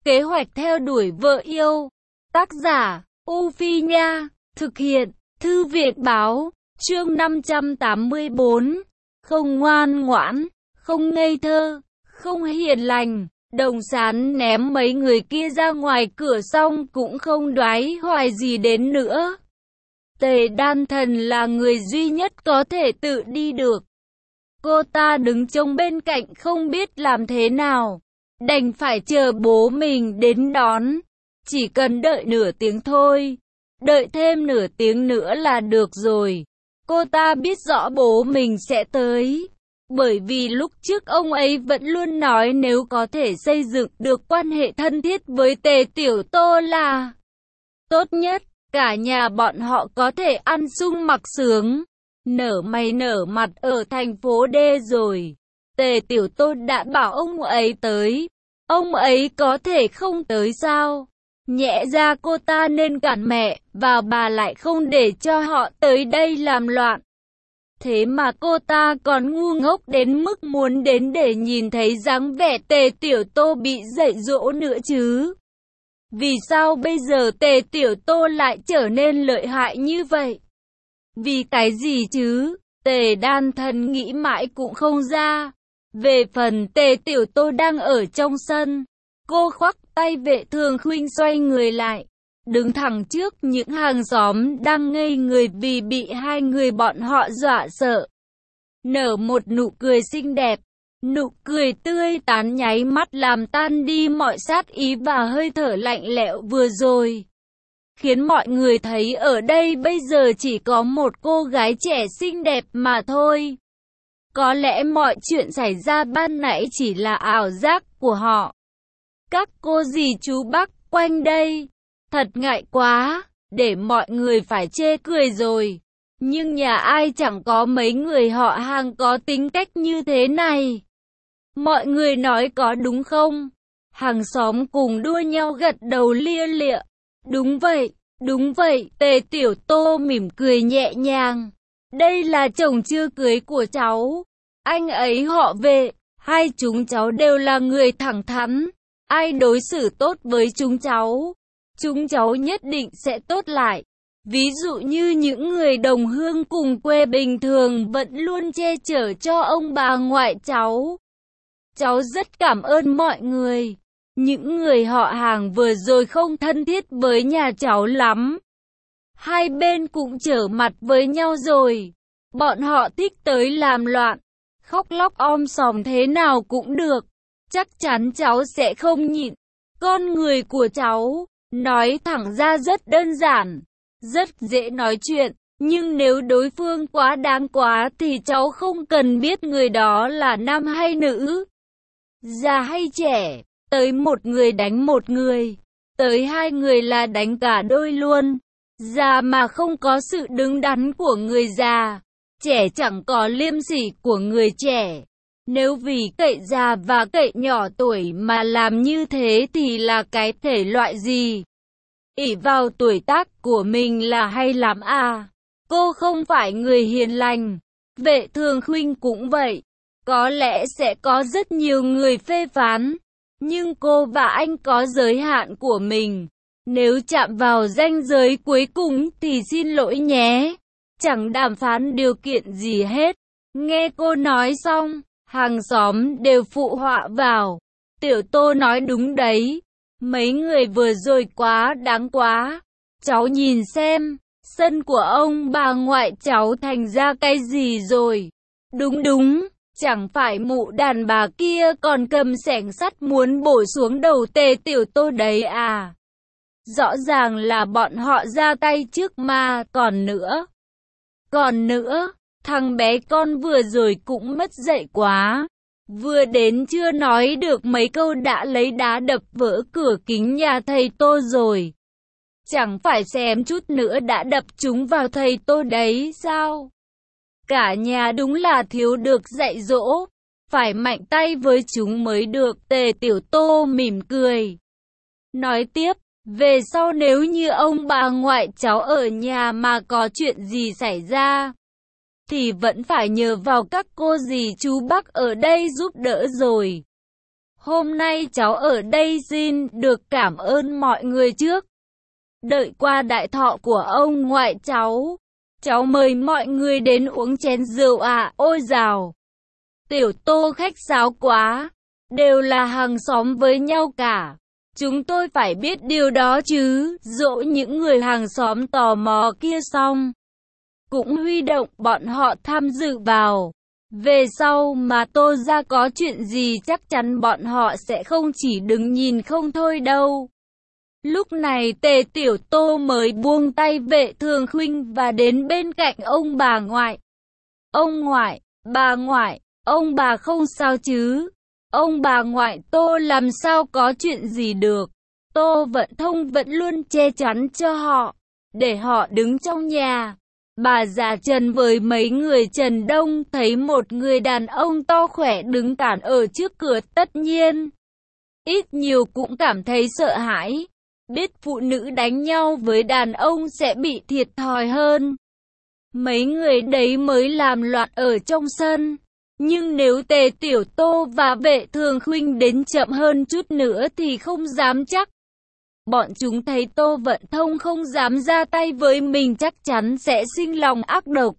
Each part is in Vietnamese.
Kế hoạch theo đuổi vợ yêu. Tác giả, U Phi Nha. Thực hiện, Thư viện Báo. Chương 584. Không ngoan ngoãn, không ngây thơ, không hiền lành. Đồng Sán ném mấy người kia ra ngoài cửa xong cũng không đoái hoài gì đến nữa. Tề Đan Thần là người duy nhất có thể tự đi được. Cô ta đứng trông bên cạnh không biết làm thế nào, đành phải chờ bố mình đến đón. Chỉ cần đợi nửa tiếng thôi, đợi thêm nửa tiếng nữa là được rồi. Cô ta biết rõ bố mình sẽ tới, bởi vì lúc trước ông ấy vẫn luôn nói nếu có thể xây dựng được quan hệ thân thiết với Tề Tiểu Tô là tốt nhất. Cả nhà bọn họ có thể ăn sung mặc sướng, nở mày nở mặt ở thành phố D rồi. Tề Tiểu Tô đã bảo ông ấy tới, ông ấy có thể không tới sao? Nhẽ ra cô ta nên cản mẹ và bà lại không để cho họ tới đây làm loạn. Thế mà cô ta còn ngu ngốc đến mức muốn đến để nhìn thấy dáng vẻ Tề Tiểu Tô bị dạy dỗ nữa chứ. Vì sao bây giờ Tề Tiểu Tô lại trở nên lợi hại như vậy? Vì cái gì chứ? Tề Đan Thần nghĩ mãi cũng không ra. Về phần Tề Tiểu Tô đang ở trong sân, cô khoác tay Vệ Thường Khuynh xoay người lại, đứng thẳng trước những hàng xóm đang ngây người vì bị hai người bọn họ dọa sợ. Nở một nụ cười xinh đẹp, nụ cười tươi tắn nháy mắt làm tan đi mọi sát ý và hơi thở lạnh lẽo vừa rồi, khiến mọi người thấy ở đây bây giờ chỉ có một cô gái trẻ xinh đẹp mà thôi. Có lẽ mọi chuyện xảy ra ban nãy chỉ là ảo giác của họ. Các cô dì chú bác quanh đây, thật ngại quá, để mọi người phải chê cười rồi. Nhưng nhà ai chẳng có mấy người họ hàng có tính cách như thế này. Mọi người nói có đúng không? Hàng xóm cùng đua nhau gật đầu lia lịa. Đúng vậy, Tề Tiểu Tô mỉm cười nhẹ nhàng. Đây là chồng chưa cưới của cháu. Anh ấy họ Vệ, hai chúng cháu đều là người thẳng thắn. Ai đối xử tốt với chúng cháu nhất định sẽ tốt lại. Ví dụ như những người đồng hương cùng quê bình thường vẫn luôn che chở cho ông bà ngoại cháu. Cháu rất cảm ơn mọi người. Những người họ hàng vừa rồi không thân thiết với nhà cháu lắm. Hai bên cũng trở mặt với nhau rồi. Bọn họ thích tới làm loạn, khóc lóc om sòm thế nào cũng được. Chắc chắn cháu sẽ không nhịn. Con người của cháu, nói thẳng ra rất đơn giản, rất dễ nói chuyện. Nhưng nếu đối phương quá đáng quá thì cháu không cần biết người đó là nam hay nữ, già hay trẻ. Tới một người đánh một người, tới hai người là đánh cả đôi luôn. Già mà không có sự đứng đắn của người già, trẻ chẳng có liêm sỉ của người trẻ. Nếu vì cậy già và cậy nhỏ tuổi mà làm như thế thì là cái thể loại gì? Ỷ vào tuổi tác của mình là hay lắm à? Cô không phải người hiền lành. Vệ Thường Khuynh cũng vậy. Có lẽ sẽ có rất nhiều người phê phán, nhưng cô và anh có giới hạn của mình. Nếu chạm vào ranh giới cuối cùng thì xin lỗi nhé, chẳng đàm phán điều kiện gì hết. Nghe cô nói xong, hàng xóm đều phụ họa vào. Tiểu Tô nói đúng đấy, mấy người vừa rồi quá đáng quá. Cháu nhìn xem, sân của ông bà ngoại cháu thành ra cái gì rồi. Đúng, chẳng phải mụ đàn bà kia còn cầm xẻng sắt muốn bổ xuống đầu Tề Tiểu Tô đấy à? Rõ ràng là bọn họ ra tay trước mà. Còn nữa, thằng bé con vừa rồi cũng mất dạy quá. Vừa đến chưa nói được mấy câu đã lấy đá đập vỡ cửa kính nhà thầy Tô rồi. Chẳng phải xém chút nữa đã đập chúng vào thầy Tô đấy sao? Cả nhà đúng là thiếu được dạy dỗ, phải mạnh tay với chúng mới được. Tề Tiểu Tô mỉm cười, nói tiếp, về sau nếu như ông bà ngoại cháu ở nhà mà có chuyện gì xảy ra, thì vẫn phải nhờ vào các cô dì chú bác ở đây giúp đỡ rồi. Hôm nay cháu ở đây xin được cảm ơn mọi người trước. Đợi qua đại thọ của ông ngoại cháu mời mọi người đến uống chén rượu ạ. Ôi dào, Tiểu Tô khách sáo quá, đều là hàng xóm với nhau cả. Chúng tôi phải biết điều đó chứ. Dỗ những người hàng xóm tò mò kia xong, cũng huy động bọn họ tham dự vào. Về sau mà Tô ra có chuyện gì chắc chắn bọn họ sẽ không chỉ đứng nhìn không thôi đâu. Lúc này Tề Tiểu Tô mới buông tay Vệ Thường Khuynh và đến bên cạnh ông bà ngoại. Ông ngoại, bà ngoại, ông bà không sao chứ? Ông bà ngoại Tô làm sao có chuyện gì được? Tô Vận Thông vẫn luôn che chắn cho họ, để họ đứng trong nhà. Bà già Trần với mấy người Trần Đông thấy một người đàn ông to khỏe đứng cản ở trước cửa tất nhiên ít nhiều cũng cảm thấy sợ hãi. Biết phụ nữ đánh nhau với đàn ông sẽ bị thiệt thòi hơn. Mấy người đấy mới làm loạn ở trong sân. Nhưng nếu Tề Tiểu Tô và Vệ Thường Khuynh đến chậm hơn chút nữa thì không dám chắc. Bọn chúng thấy Tô Vận Thông không dám ra tay với mình chắc chắn sẽ sinh lòng ác độc.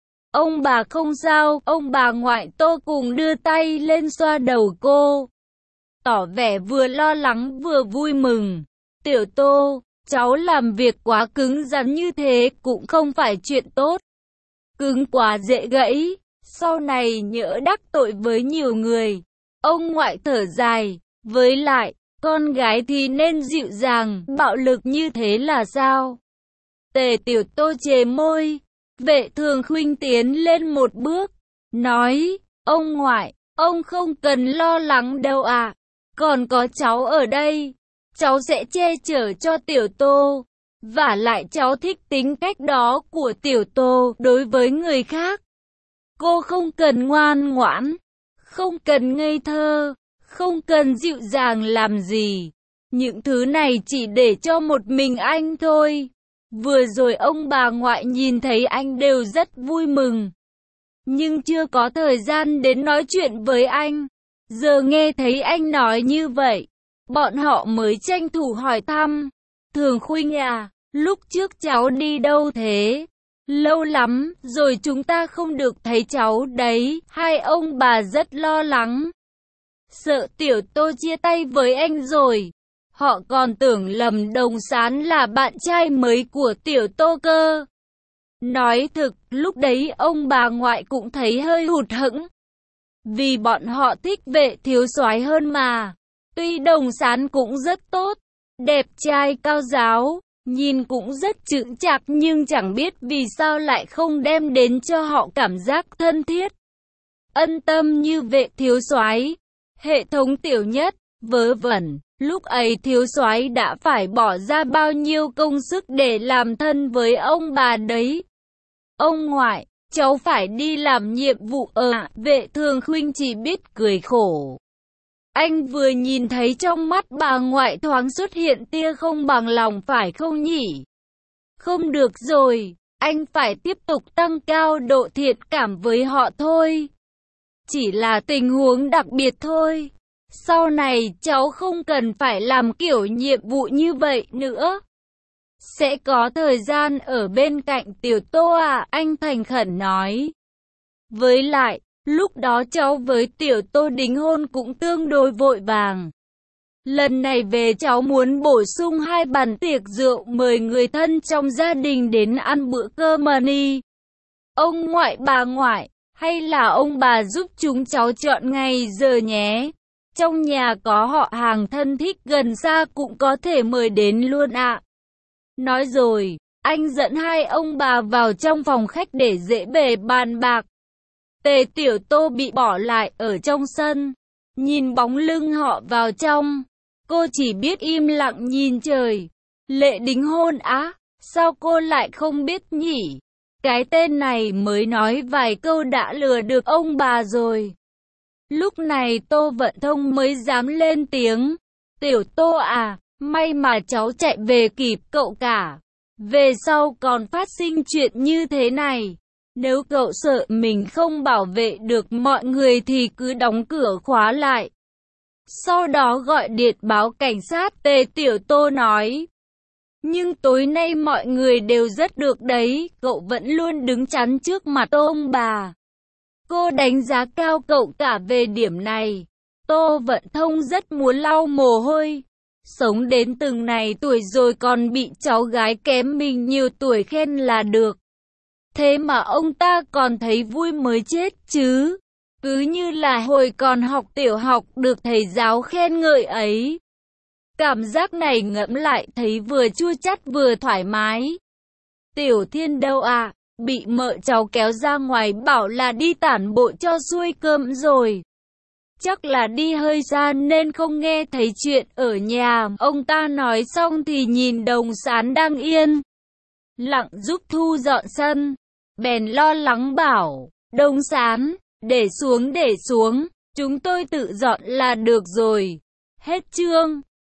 Ông bà không sao, ông bà ngoại Tô cùng đưa tay lên xoa đầu cô, tỏ vẻ vừa lo lắng vừa vui mừng. Tiểu Tô, cháu làm việc quá cứng rắn như thế cũng không phải chuyện tốt. Cứng quá dễ gãy, sau này nhỡ đắc tội với nhiều người. Ông ngoại thở dài, với lại, con gái thì nên dịu dàng, bạo lực như thế là sao? Tề Tiểu Tô chề môi. Vệ Thường Khuynh tiến lên một bước, nói, ông ngoại, ông không cần lo lắng đâu ạ. Còn có cháu ở đây, cháu sẽ che chở cho Tiểu Tô. Vả lại cháu thích tính cách đó của Tiểu Tô đối với người khác. Cô không cần ngoan ngoãn, không cần ngây thơ, không cần dịu dàng làm gì. Những thứ này chỉ để cho một mình anh thôi. Vừa rồi ông bà ngoại nhìn thấy anh đều rất vui mừng, nhưng chưa có thời gian đến nói chuyện với anh. Giờ nghe thấy anh nói như vậy, bọn họ mới tranh thủ hỏi thăm. Thường Khuynh à, lúc trước cháu đi đâu thế? Lâu lắm rồi chúng ta không được thấy cháu đấy. Hai ông bà rất lo lắng, sợ Tiểu Tô chia tay với anh rồi. Họ còn tưởng lầm Đồng Sán là bạn trai mới của Tiểu Tô cơ. Nói thực, lúc đấy ông bà ngoại cũng thấy hơi hụt hẫng, vì bọn họ thích Vệ thiếu soái hơn mà. Tuy Đồng Sán cũng rất tốt, đẹp trai cao ráo, nhìn cũng rất chững chạc, nhưng chẳng biết vì sao lại không đem đến cho họ cảm giác thân thiết, ân tâm như Vệ thiếu soái. Hệ thống Tiểu Nhất, vớ vẩn. Lúc ấy thiếu soái đã phải bỏ ra bao nhiêu công sức để làm thân với ông bà đấy. Ông ngoại, cháu phải đi làm nhiệm vụ Vệ Thường Khuynh chỉ biết cười khổ. Anh vừa nhìn thấy trong mắt bà ngoại thoáng xuất hiện tia không bằng lòng phải không nhỉ? Không được rồi, anh phải tiếp tục tăng cao độ thiện cảm với họ thôi. Chỉ là tình huống đặc biệt thôi. Sau này cháu không cần phải làm kiểu nhiệm vụ như vậy nữa. Sẽ có thời gian ở bên cạnh Tiểu Tô à, anh thành khẩn nói. Với lại, lúc đó cháu với Tiểu Tô đính hôn cũng tương đối vội vàng. Lần này về cháu muốn bổ sung 2 bàn tiệc rượu mời người thân trong gia đình đến ăn bữa cơm mani. Ông ngoại bà ngoại, hay là ông bà giúp chúng cháu chọn ngày giờ nhé. Trong nhà có họ hàng thân thích gần xa cũng có thể mời đến luôn ạ. Nói rồi, anh dẫn hai ông bà vào trong phòng khách để dễ bề bàn bạc. Tề Tiểu Tô bị bỏ lại ở trong sân, nhìn bóng lưng họ vào trong. Cô chỉ biết im lặng nhìn trời. Lệ đính hôn á, sao cô lại không biết nhỉ? Cái tên này mới nói vài câu đã lừa được ông bà rồi. Lúc này Tô Vận Thông mới dám lên tiếng. Tiểu Tô à, may mà cháu chạy về kịp cậu cả. Về sau còn phát sinh chuyện như thế này. Nếu cậu sợ mình không bảo vệ được mọi người thì cứ đóng cửa khóa lại. Sau đó gọi điện báo cảnh sát. Tề Tiểu Tô nói. Nhưng tối nay mọi người đều rất được đấy, cậu vẫn luôn đứng chắn trước mặt ông bà. Cô đánh giá cao cậu cả về điểm này. Tô Vận Thông rất muốn lau mồ hôi. Sống đến từng này tuổi rồi còn bị cháu gái kém mình nhiều tuổi khen là được. Thế mà ông ta còn thấy vui mới chết chứ. Cứ như là hồi còn học tiểu học được thầy giáo khen ngợi ấy. Cảm giác này ngẫm lại thấy vừa chua chát vừa thoải mái. Tiểu Thiên đâu à, bị mợ cháu kéo ra ngoài bảo là đi tản bộ cho xuôi cơm rồi. Chắc là đi hơi xa nên không nghe thấy chuyện ở nhà. Ông ta nói xong thì nhìn Đồng Sán đang yên lặng giúp thu dọn sân. Bèn lo lắng bảo, Đồng Sán, để xuống, chúng tôi tự dọn là được rồi. Hết chương.